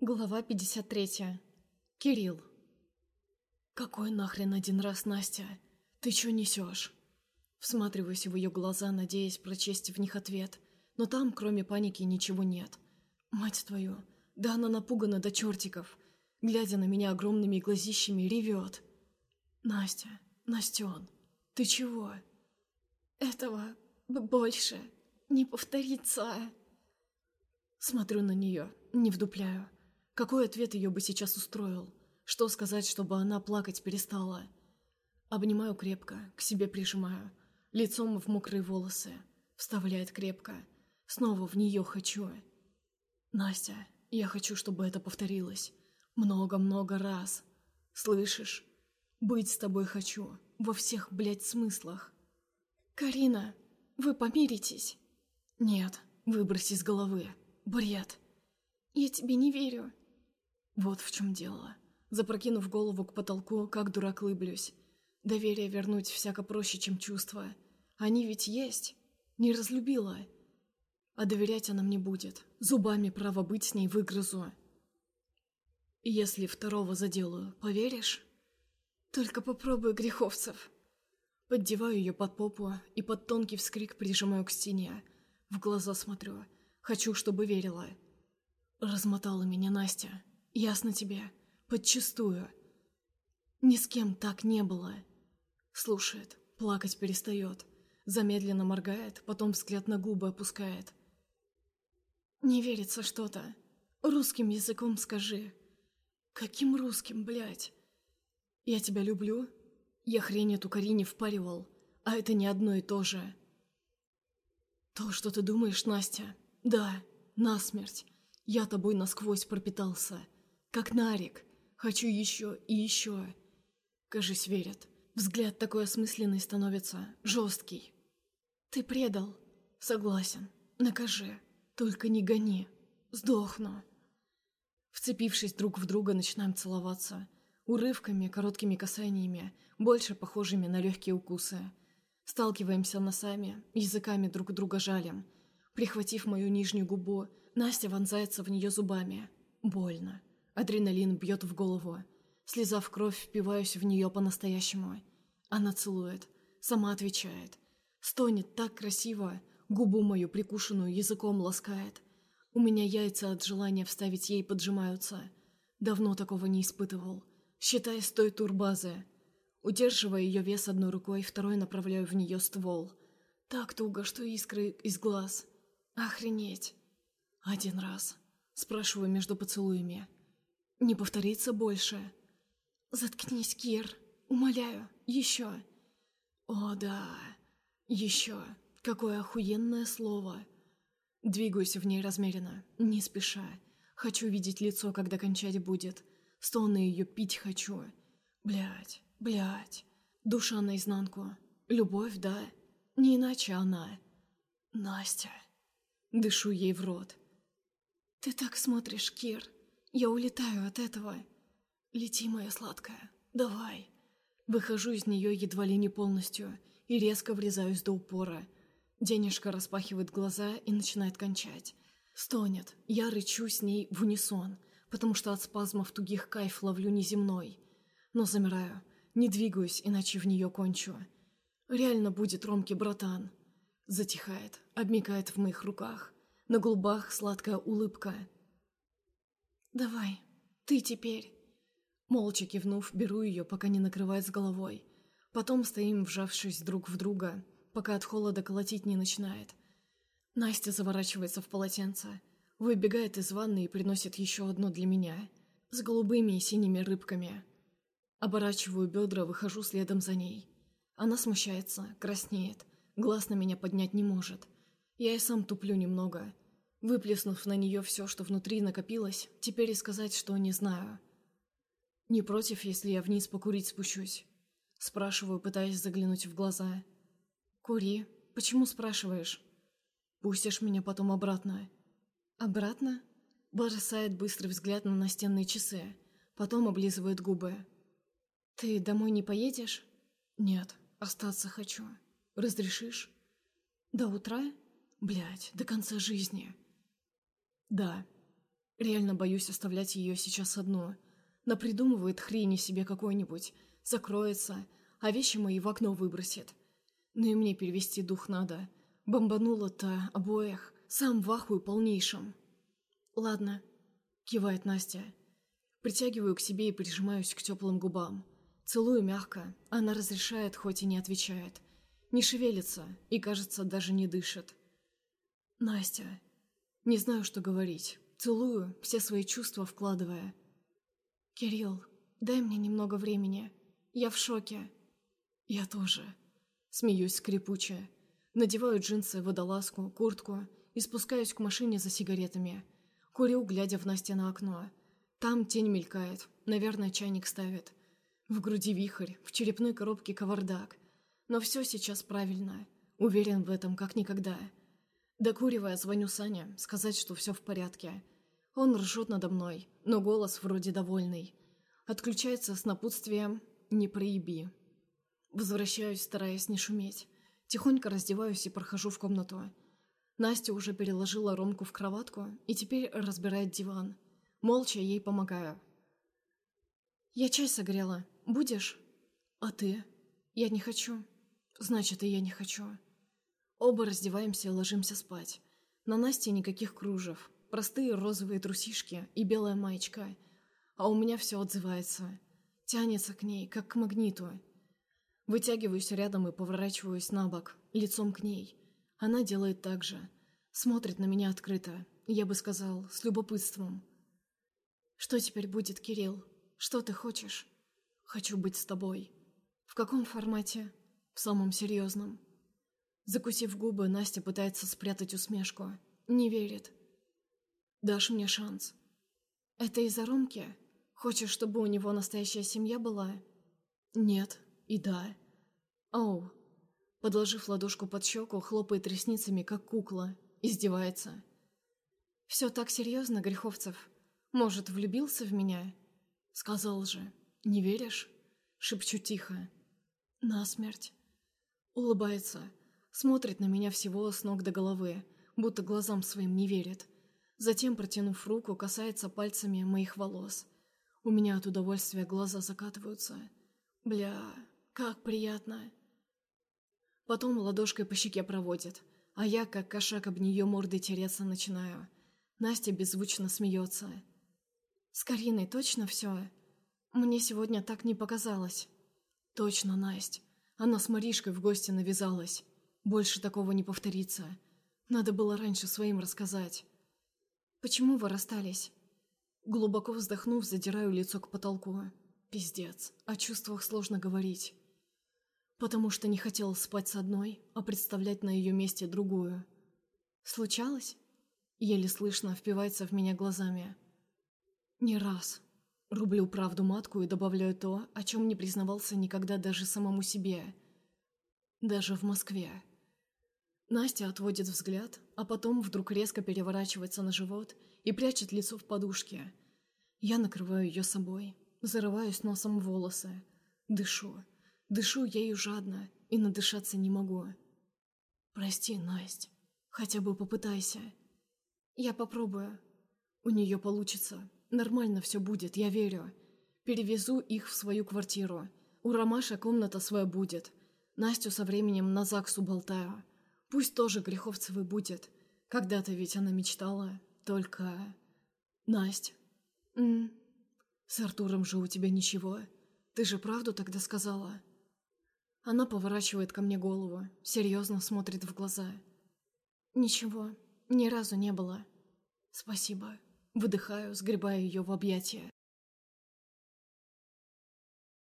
Глава 53. Кирилл. «Какой нахрен один раз, Настя? Ты чё несёшь?» Всматриваюсь в её глаза, надеясь прочесть в них ответ, но там, кроме паники, ничего нет. Мать твою, да она напугана до чертиков, глядя на меня огромными глазищами, ревёт. «Настя, Настён, ты чего?» «Этого больше не повторится». Смотрю на неё, не вдупляю. Какой ответ ее бы сейчас устроил? Что сказать, чтобы она плакать перестала? Обнимаю крепко, к себе прижимаю, лицом в мокрые волосы. Вставляет крепко. Снова в нее хочу. «Настя, я хочу, чтобы это повторилось. Много-много раз. Слышишь? Быть с тобой хочу. Во всех, блядь, смыслах». «Карина, вы помиритесь?» «Нет, выбрось из головы. Бред». «Я тебе не верю». Вот в чем дело. Запрокинув голову к потолку, как дурак лыблюсь. Доверие вернуть всяко проще, чем чувства. Они ведь есть. Не разлюбила. А доверять она мне будет. Зубами право быть с ней выгрызу. И если второго заделаю, поверишь? Только попробуй, Греховцев. Поддеваю ее под попу и под тонкий вскрик прижимаю к стене. В глаза смотрю. Хочу, чтобы верила. Размотала меня Настя. Ясно тебе? Подчистую. Ни с кем так не было. Слушает, плакать перестает. Замедленно моргает, потом взгляд на губы опускает. Не верится что-то. Русским языком скажи. Каким русским, блядь? Я тебя люблю? Я хрень эту Карине впаривал, а это не одно и то же. То, что ты думаешь, Настя? Да, насмерть. Я тобой насквозь пропитался. Как нарик. Хочу еще и еще. Кажись, верят. Взгляд такой осмысленный становится, жесткий. Ты предал. Согласен. Накажи. Только не гони. Сдохну. Вцепившись друг в друга, начинаем целоваться. Урывками, короткими касаниями, больше похожими на легкие укусы. Сталкиваемся носами, языками друг друга жалим. Прихватив мою нижнюю губу, Настя вонзается в нее зубами. Больно. Адреналин бьет в голову. Слезав кровь, впиваюсь в нее по-настоящему. Она целует. Сама отвечает. Стонет так красиво. Губу мою прикушенную языком ласкает. У меня яйца от желания вставить ей поджимаются. Давно такого не испытывал. Считай с той турбазы. Удерживая ее вес одной рукой, второй направляю в нее ствол. Так туго, что искры из глаз. Охренеть. Один раз. Спрашиваю между поцелуями. Не повторится больше. Заткнись, Кир. Умоляю. Еще. О, да. Еще. Какое охуенное слово. Двигаюсь в ней размеренно, не спеша. Хочу видеть лицо, когда кончать будет. Стоны ее пить хочу. Блядь, блядь. Душа наизнанку. Любовь, да? Не иначе она. Настя. Дышу ей в рот. Ты так смотришь, Кир. Я улетаю от этого. Лети, моя сладкая. Давай. Выхожу из нее едва ли не полностью и резко врезаюсь до упора. Денежка распахивает глаза и начинает кончать. Стонет. Я рычу с ней в унисон, потому что от спазмов тугих кайф ловлю неземной. Но замираю. Не двигаюсь, иначе в нее кончу. Реально будет Ромке братан. Затихает, обмикает в моих руках. На губах сладкая улыбка. «Давай, ты теперь». Молча кивнув, беру ее, пока не накрывает с головой. Потом стоим, вжавшись друг в друга, пока от холода колотить не начинает. Настя заворачивается в полотенце, выбегает из ванны и приносит еще одно для меня, с голубыми и синими рыбками. Оборачиваю бедра, выхожу следом за ней. Она смущается, краснеет, глаз на меня поднять не может. Я и сам туплю немного. Выплеснув на нее все, что внутри накопилось, теперь и сказать, что не знаю. «Не против, если я вниз покурить спущусь?» Спрашиваю, пытаясь заглянуть в глаза. «Кури. Почему спрашиваешь?» «Пустишь меня потом обратно». «Обратно?» Бросает быстрый взгляд на настенные часы. Потом облизывает губы. «Ты домой не поедешь?» «Нет, остаться хочу. Разрешишь?» «До утра?» «Блядь, до конца жизни». «Да». Реально боюсь оставлять ее сейчас одну. Напридумывает хрени себе какой-нибудь, закроется, а вещи мои в окно выбросит. Ну и мне перевести дух надо. Бомбануло-то обоих, сам в ахуе полнейшем. «Ладно», — кивает Настя. Притягиваю к себе и прижимаюсь к теплым губам. Целую мягко, она разрешает, хоть и не отвечает. Не шевелится и, кажется, даже не дышит. «Настя...» Не знаю, что говорить. Целую, все свои чувства вкладывая. «Кирилл, дай мне немного времени. Я в шоке». «Я тоже». Смеюсь скрипуче. Надеваю джинсы, водолазку, куртку и спускаюсь к машине за сигаретами. Курю, глядя в Настя на окно. Там тень мелькает, наверное, чайник ставит. В груди вихрь, в черепной коробке кавардак. Но все сейчас правильно. Уверен в этом, как никогда. Докуривая, звоню Сане, сказать, что все в порядке. Он ржет надо мной, но голос вроде довольный. Отключается с напутствием «не проеби». Возвращаюсь, стараясь не шуметь. Тихонько раздеваюсь и прохожу в комнату. Настя уже переложила Ромку в кроватку и теперь разбирает диван. Молча ей помогаю. «Я чай согрела. Будешь?» «А ты?» «Я не хочу». «Значит, и я не хочу». Оба раздеваемся и ложимся спать. На Насте никаких кружев. Простые розовые трусишки и белая маечка. А у меня все отзывается. Тянется к ней, как к магниту. Вытягиваюсь рядом и поворачиваюсь на бок, лицом к ней. Она делает так же. Смотрит на меня открыто. Я бы сказал, с любопытством. «Что теперь будет, Кирилл? Что ты хочешь?» «Хочу быть с тобой». «В каком формате?» «В самом серьезном». Закусив губы, Настя пытается спрятать усмешку. Не верит. «Дашь мне шанс?» «Это из-за Ромки? Хочешь, чтобы у него настоящая семья была?» «Нет. И да». «Оу». Подложив ладошку под щеку, хлопает ресницами, как кукла. Издевается. «Все так серьезно, Греховцев? Может, влюбился в меня?» «Сказал же. Не веришь?» Шепчу тихо. «Насмерть». Улыбается. Смотрит на меня всего с ног до головы, будто глазам своим не верит. Затем, протянув руку, касается пальцами моих волос. У меня от удовольствия глаза закатываются. Бля, как приятно. Потом ладошкой по щеке проводит, а я, как кошак, об нее мордой тереться начинаю. Настя беззвучно смеется. «С Кариной точно все? Мне сегодня так не показалось». «Точно, Насть. Она с Маришкой в гости навязалась. Больше такого не повторится. Надо было раньше своим рассказать». «Почему вы расстались?» Глубоко вздохнув, задираю лицо к потолку. Пиздец, о чувствах сложно говорить. Потому что не хотела спать с одной, а представлять на ее месте другую. «Случалось?» Еле слышно впивается в меня глазами. «Не раз». Рублю правду матку и добавляю то, о чем не признавался никогда даже самому себе. Даже в Москве. Настя отводит взгляд, а потом вдруг резко переворачивается на живот и прячет лицо в подушке. Я накрываю ее собой, зарываюсь носом в волосы. Дышу. Дышу ею жадно и надышаться не могу. «Прости, Насть. Хотя бы попытайся». «Я попробую». «У нее получится. Нормально все будет, я верю. Перевезу их в свою квартиру. У Ромаша комната своя будет. Настю со временем на ЗАГСу болтаю. Пусть тоже Греховцевой будет. Когда-то ведь она мечтала. Только... Насть. С Артуром же у тебя ничего. Ты же правду тогда сказала?» Она поворачивает ко мне голову, серьезно смотрит в глаза. «Ничего, ни разу не было». «Спасибо». Выдыхаю, сгребая ее в объятия.